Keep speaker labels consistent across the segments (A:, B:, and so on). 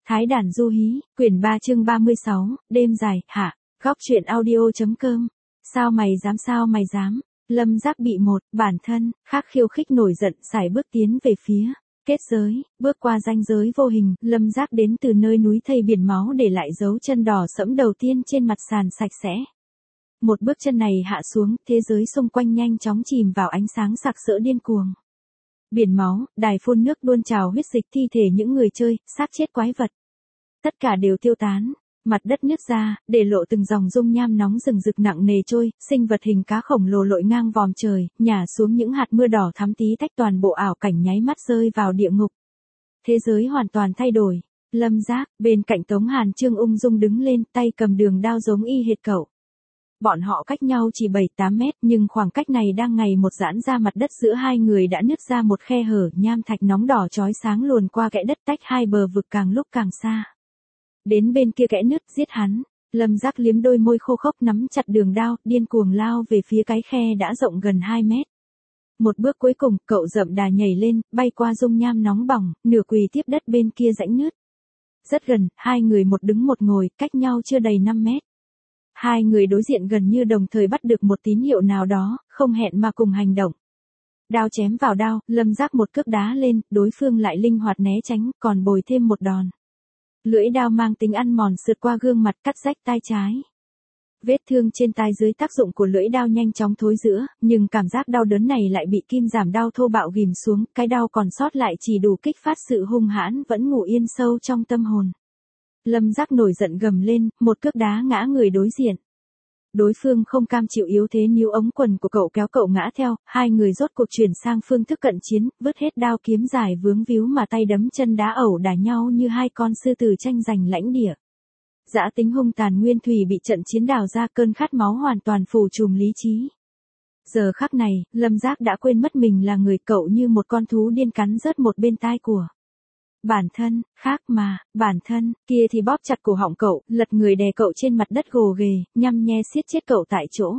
A: Thái đàn du hí, quyển 3 chương 36, đêm dài, hạ, góc truyện audio.com. Sao mày dám, Lâm Giác bị một, bản thân, khác khiêu khích nổi giận, sải bước tiến về phía, kết giới, bước qua ranh giới vô hình, Lâm Giác đến từ nơi núi thây biển máu để lại dấu chân đỏ sẫm đầu tiên trên mặt sàn sạch sẽ. Một bước chân này hạ xuống, thế giới xung quanh nhanh chóng chìm vào ánh sáng sặc sỡ điên cuồng. Biển máu, đài phun nước đuôn trào huyết dịch thi thể những người chơi, xác chết quái vật. Tất cả đều tiêu tán, mặt đất nứt ra, để lộ từng dòng dung nham nóng rừng rực nặng nề trôi, sinh vật hình cá khổng lồ lội ngang vòm trời, nhả xuống những hạt mưa đỏ thắm tí tách, toàn bộ ảo cảnh nháy mắt rơi vào địa ngục. Thế giới hoàn toàn thay đổi. Lâm Giác, bên cạnh Tống Hàn Chương ung dung đứng lên, tay cầm đường đao giống y hệt cậu. Bọn họ cách nhau chỉ 7-8 mét, nhưng khoảng cách này đang ngày một giãn ra, mặt đất giữa hai người đã nứt ra một khe hở, nham thạch nóng đỏ chói sáng luồn qua kẽ đất tách hai bờ vực càng lúc càng xa. Đến bên kia kẽ nứt, giết hắn. Lâm Giác liếm đôi môi khô khốc, nắm chặt đường đao, điên cuồng lao về phía cái khe đã rộng gần 2 mét. Một bước cuối cùng, cậu dậm đà nhảy lên, bay qua dung nham nóng bỏng, nửa quỳ tiếp đất bên kia rãnh nứt. Rất gần, hai người một đứng một ngồi, cách nhau chưa đầy 5 mét. Hai người đối diện gần như đồng thời bắt được một tín hiệu nào đó, không hẹn mà cùng hành động. Đao chém vào đao, Lâm Giác một cước đá lên, đối phương lại linh hoạt né tránh, còn bồi thêm một đòn. Lưỡi đao mang tính ăn mòn sượt qua gương mặt, cắt rách tai trái. Vết thương trên tai dưới tác dụng của lưỡi đao nhanh chóng thối rữa, nhưng cảm giác đau đớn này lại bị kim giảm đau thô bạo ghim xuống, cái đau còn sót lại chỉ đủ kích phát sự hung hãn vẫn ngủ yên sâu trong tâm hồn. Lâm Giác nổi giận gầm lên, một cước đá ngã người đối diện. Đối phương không cam chịu yếu thế, níu ống quần của cậu kéo cậu ngã theo, hai người rốt cuộc chuyển sang phương thức cận chiến, vứt hết đao kiếm dài vướng víu mà tay đấm chân đá ẩu đả nhau như hai con sư tử tranh giành lãnh địa. Dã tính hung tàn nguyên thủy bị trận chiến đào ra, cơn khát máu hoàn toàn phủ trùm lý trí. Giờ khắc này, Lâm Giác đã quên mất mình là người, cậu như một con thú điên cắn rớt một bên tai của bản thân, khác mà, bản thân, kia thì bóp chặt cổ họng cậu, lật người đè cậu trên mặt đất gồ ghề, nhăm nhe siết chết cậu tại chỗ.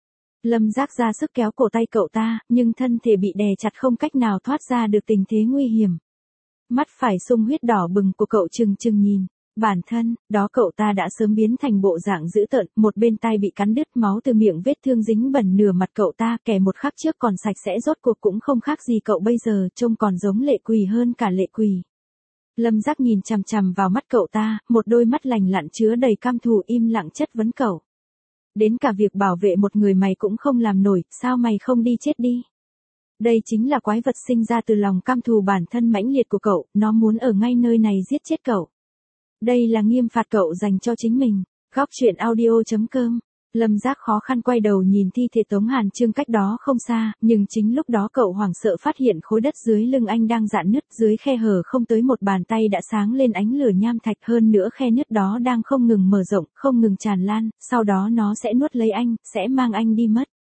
A: Lâm Giác ra sức kéo cổ tay cậu ta, nhưng thân thể bị đè chặt không cách nào thoát ra được tình thế nguy hiểm. Mắt phải sung huyết đỏ bừng của cậu trừng trừng nhìn. Bản thân, đó cậu ta đã sớm biến thành bộ dạng dữ tợn, một bên tai bị cắn đứt, máu từ miệng vết thương dính bẩn nửa mặt cậu ta, kẻ một khắc trước còn sạch sẽ rốt cuộc cũng không khác gì cậu bây giờ, trông còn giống lệ quỷ hơn cả lệ quỷ. Lâm Giác nhìn chằm chằm vào mắt cậu ta, một đôi mắt lành lặn chứa đầy cam thù, im lặng chất vấn cậu. Đến cả việc bảo vệ một người mày cũng không làm nổi, sao mày không đi chết đi? Đây chính là quái vật sinh ra từ lòng cam thù bản thân mãnh liệt của cậu, nó muốn ở ngay nơi này giết chết cậu. Đây là nghiêm phạt cậu dành cho chính mình. Góc truyện audio.com. Lâm Giác khó khăn quay đầu nhìn thi thể Tống Hàn Chương cách đó không xa, nhưng chính lúc đó cậu hoảng sợ phát hiện khối đất dưới lưng anh đang rạn nứt, dưới khe hở không tới một bàn tay đã sáng lên ánh lửa nham thạch, hơn nữa khe nứt đó đang không ngừng mở rộng, không ngừng tràn lan, sau đó nó sẽ nuốt lấy anh, sẽ mang anh đi mất.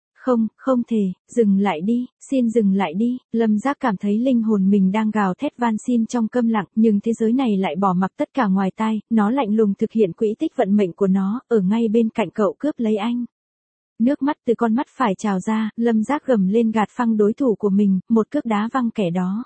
A: Không thể, dừng lại đi, xin dừng lại đi. Lâm Giác cảm thấy linh hồn mình đang gào thét van xin trong câm lặng, nhưng thế giới này lại bỏ mặc tất cả ngoài tai, nó lạnh lùng thực hiện quỹ tích vận mệnh của nó, ở ngay bên cạnh cậu cướp lấy anh. Nước mắt từ con mắt phải trào ra, Lâm Giác gầm lên gạt phăng đối thủ của mình, một cước đá văng kẻ đó.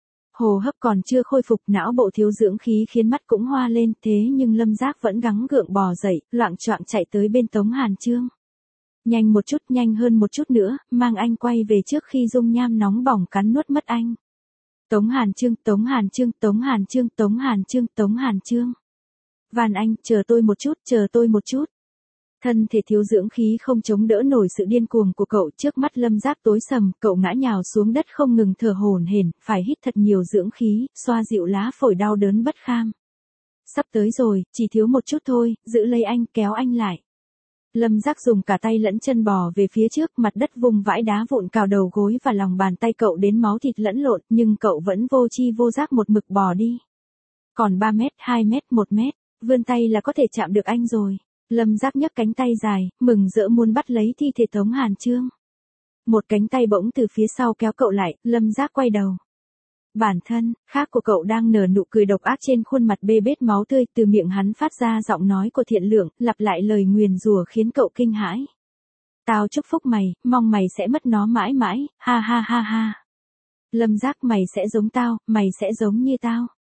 A: Hô hấp còn chưa khôi phục, não bộ thiếu dưỡng khí khiến mắt cũng hoa lên, thế nhưng Lâm Giác vẫn gắng gượng bò dậy, loạng choạng chạy tới bên Tống Hàn Chương. Nhanh một chút, nhanh hơn một chút nữa, mang anh quay về trước khi dung nham nóng bỏng cắn nuốt mất anh. Tống Hàn Chương, Tống Hàn Chương, Tống Hàn Chương, Tống Hàn Chương, Tống Hàn Chương. Van anh, chờ tôi một chút, chờ tôi một chút. Thân thể thiếu dưỡng khí không chống đỡ nổi sự điên cuồng của cậu, trước mắt Lâm Giác tối sầm, cậu ngã nhào xuống đất không ngừng thở hổn hển, phải hít thật nhiều dưỡng khí, xoa dịu lá phổi đau đớn bất kham. Sắp tới rồi, chỉ thiếu một chút thôi, giữ lấy anh, kéo anh lại. Lâm Giác dùng cả tay lẫn chân bò về phía trước, mặt đất vùng vãi đá vụn cào đầu gối và lòng bàn tay cậu đến máu thịt lẫn lộn, nhưng cậu vẫn vô chi vô giác một mực bò đi. Còn 3 mét, 2 mét, 1 mét, vươn tay là có thể chạm được anh rồi. Lâm Giác nhấc cánh tay dài, mừng rỡ muốn bắt lấy thi thể Tống Hàn Chương. Một cánh tay bỗng từ phía sau kéo cậu lại, Lâm Giác quay đầu. Bản thân, khác của cậu đang nở nụ cười độc ác trên khuôn mặt bê bết máu tươi, từ miệng hắn phát ra giọng nói của thiện lương, lặp lại lời nguyền rủa khiến cậu kinh hãi. Tao chúc phúc mày, mong mày sẽ mất nó mãi mãi, ha ha ha ha. Lâm Giác, mày sẽ giống tao, mày sẽ giống như tao.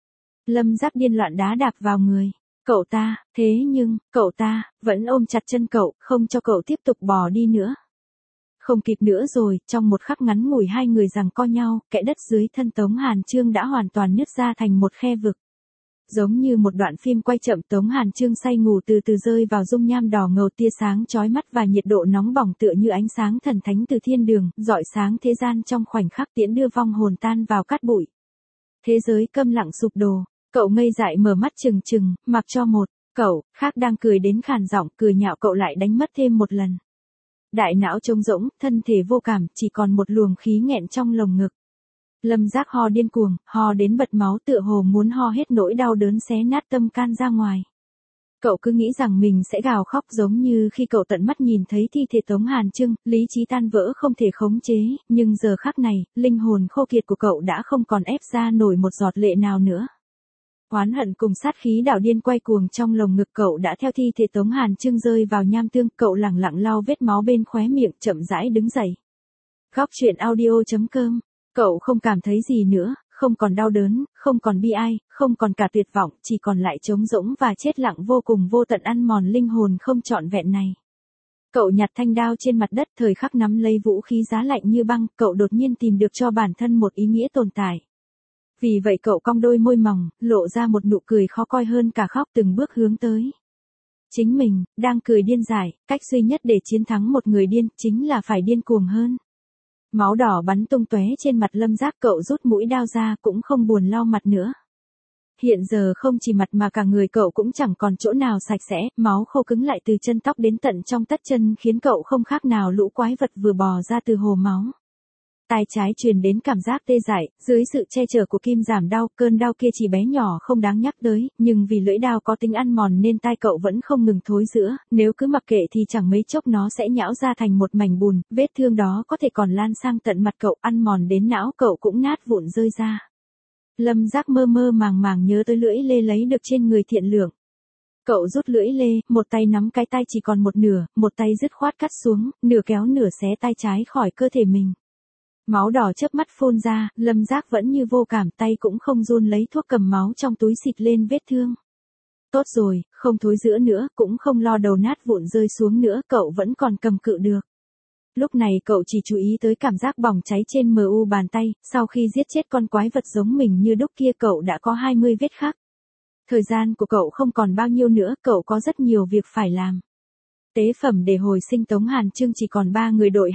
A: Lâm Giác điên loạn đá đạp vào người. Cậu ta, thế nhưng, cậu ta, vẫn ôm chặt chân cậu, không cho cậu tiếp tục bò đi nữa. Không kịp nữa rồi, trong một khắc ngắn ngủi hai người giằng co nhau, kẽ đất dưới thân Tống Hàn Chương đã hoàn toàn nứt ra thành một khe vực. Giống như một đoạn phim quay chậm, Tống Hàn Chương say ngủ từ từ rơi vào dung nham đỏ ngầu, tia sáng chói mắt và nhiệt độ nóng bỏng tựa như ánh sáng thần thánh từ thiên đường, rọi sáng thế gian trong khoảnh khắc, tiễn đưa vong hồn tan vào cát bụi. Thế giới câm lặng sụp đổ, cậu ngây dại mở mắt trừng trừng, mặc cho một cậu khác đang cười đến khàn giọng, cười nhạo cậu lại đánh mất thêm một lần. Đại não trống rỗng, thân thể vô cảm, chỉ còn một luồng khí nghẹn trong lồng ngực. Lâm Giác ho điên cuồng, ho đến bật máu, tựa hồ muốn ho hết nỗi đau đớn xé nát tâm can ra ngoài. Cậu cứ nghĩ rằng mình sẽ gào khóc, giống như khi cậu tận mắt nhìn thấy thi thể Tống Hàn Chương, lý trí tan vỡ không thể khống chế, nhưng giờ khắc này, linh hồn khô kiệt của cậu đã không còn ép ra nổi một giọt lệ nào nữa. Oán hận cùng sát khí đảo điên quay cuồng trong lồng ngực cậu đã theo thi thể Tống Hàn Chương rơi vào nham tương, cậu lẳng lặng lau vết máu bên khóe miệng, chậm rãi đứng dậy. Góc truyện audio.com. Cậu không cảm thấy gì nữa, không còn đau đớn, không còn bi ai, không còn cả tuyệt vọng, chỉ còn lại trống rỗng và chết lặng vô cùng vô tận ăn mòn linh hồn không trọn vẹn này. Cậu nhặt thanh đao trên mặt đất, thời khắc nắm lấy vũ khí giá lạnh như băng, cậu đột nhiên tìm được cho bản thân một ý nghĩa tồn tại. Vì vậy cậu cong đôi môi mỏng, lộ ra một nụ cười khó coi hơn cả khóc, từng bước hướng tới chính mình, đang cười điên dại, cách duy nhất để chiến thắng một người điên, chính là phải điên cuồng hơn. Máu đỏ bắn tung tóe trên mặt Lâm Giác, cậu rút mũi đao ra, cũng không buồn lau mặt nữa. Hiện giờ không chỉ mặt mà cả người cậu cũng chẳng còn chỗ nào sạch sẽ, máu khô cứng lại từ chân tóc đến tận trong tất chân, khiến cậu không khác nào lũ quái vật vừa bò ra từ hồ máu. Tai trái truyền đến cảm giác tê dại, dưới sự che chở của kim giảm đau, cơn đau kia chỉ bé nhỏ không đáng nhắc tới, nhưng vì lưỡi đao có tính ăn mòn nên tai cậu vẫn không ngừng thối rữa, nếu cứ mặc kệ thì chẳng mấy chốc nó sẽ nhão ra thành một mảnh bùn, vết thương đó có thể còn lan sang tận mặt cậu, ăn mòn đến não cậu cũng nát vụn rơi ra. Lâm Giác mơ mơ màng màng nhớ tới lưỡi lê lấy được trên người Thiện Lượng. Cậu rút lưỡi lê, một tay nắm cái tay chỉ còn một nửa, một tay dứt khoát cắt xuống, nửa kéo nửa xé tay trái khỏi cơ thể mình. Máu đỏ chớp mắt phun ra, Lâm Giác vẫn như vô cảm, tay cũng không run lấy thuốc cầm máu trong túi xịt lên vết thương. Tốt rồi, không thối rữa nữa, cũng không lo đầu nát vụn rơi xuống nữa, cậu vẫn còn cầm cự được. Lúc này cậu chỉ chú ý tới cảm giác bỏng cháy trên mu bàn tay, sau khi giết chết con quái vật giống mình như đúc kia cậu đã có 20 vết khắc. Thời gian của cậu không còn bao nhiêu nữa, cậu có rất nhiều việc phải làm. Tế phẩm để hồi sinh Tống Hàn Chương chỉ còn 3 người đội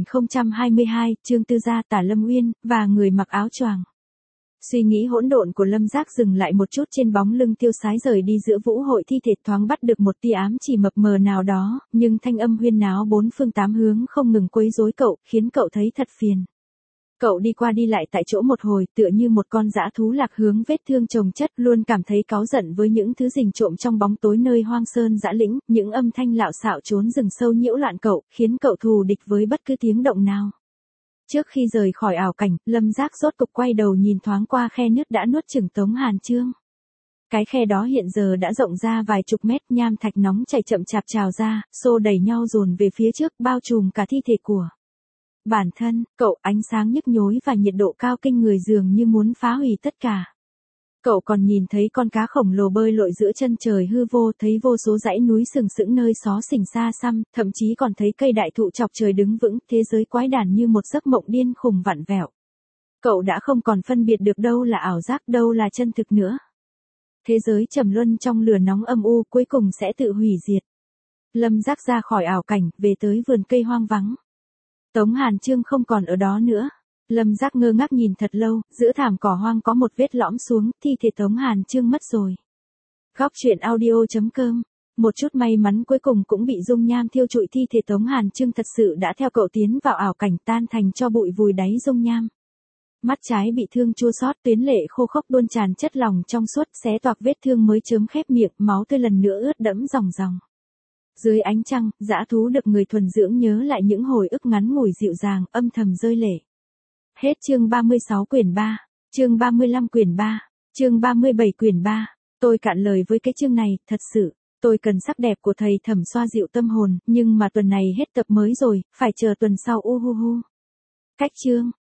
A: 2022, Trương Tư Gia, Tả Lâm Uyên, và người mặc áo choàng. Suy nghĩ hỗn độn của Lâm Giác dừng lại một chút trên bóng lưng tiêu sái rời đi giữa vũ hội thi thể, thoáng bắt được một tia ám chỉ mập mờ nào đó, nhưng thanh âm huyên náo bốn phương tám hướng không ngừng quấy rối cậu, khiến cậu thấy thật phiền. Cậu đi qua đi lại tại chỗ một hồi, tựa như một con dã thú lạc hướng vết thương chồng chất, luôn cảm thấy cáu giận với những thứ rình trộm trong bóng tối nơi hoang sơn dã lĩnh, những âm thanh lạo xạo trốn rừng sâu nhiễu loạn cậu, khiến cậu thù địch với bất cứ tiếng động nào. Trước khi rời khỏi ảo cảnh, Lâm Giác rốt cục quay đầu nhìn thoáng qua khe nước đã nuốt chửng Tống Hàn Chương. Cái khe đó hiện giờ đã rộng ra vài chục mét, nham thạch nóng chảy chậm chạp trào ra, xô đẩy nhau dồn về phía trước, bao trùm cả thi thể của bản thân, cậu, ánh sáng nhức nhối và nhiệt độ cao kinh người dường như muốn phá hủy tất cả. Cậu còn nhìn thấy con cá khổng lồ bơi lội giữa chân trời hư vô, thấy vô số dãy núi sừng sững nơi xó xỉnh xa xăm, thậm chí còn thấy cây đại thụ chọc trời đứng vững, thế giới quái đản như một giấc mộng điên khùng vặn vẹo. Cậu đã không còn phân biệt được đâu là ảo giác, đâu là chân thực nữa. Thế giới trầm luân trong lửa nóng âm u, cuối cùng sẽ tự hủy diệt. Lâm Giác ra khỏi ảo cảnh, về tới vườn cây hoang vắng. Tống Hàn Chương không còn ở đó nữa. Lâm Giác ngơ ngác nhìn thật lâu, giữa thảm cỏ hoang có một vết lõm xuống, thi thể Tống Hàn Chương mất rồi. Góc truyện audio.com. Một chút may mắn cuối cùng cũng bị dung nham thiêu trụi, thi thể Tống Hàn Chương thật sự đã theo cậu tiến vào ảo cảnh, tan thành tro bụi vùi đáy dung nham. Mắt trái bị thương chua xót, tuyến lệ khô khốc tuôn tràn chất lỏng trong suốt, xé toạc vết thương mới chớm khép miệng, máu tươi lần nữa ướt đẫm ròng ròng. Dưới ánh trăng, dã thú được người thuần dưỡng nhớ lại những hồi ức ngắn ngủi dịu dàng, âm thầm rơi lệ. Hết chương 36 quyển 3, chương 35 quyển 3, chương 37 quyển 3. Tôi cạn lời với cái chương này, thật sự, tôi cần sắc đẹp của thầy Thẩm xoa dịu tâm hồn, nhưng mà tuần này hết tập mới rồi, phải chờ tuần sau. Cách chương.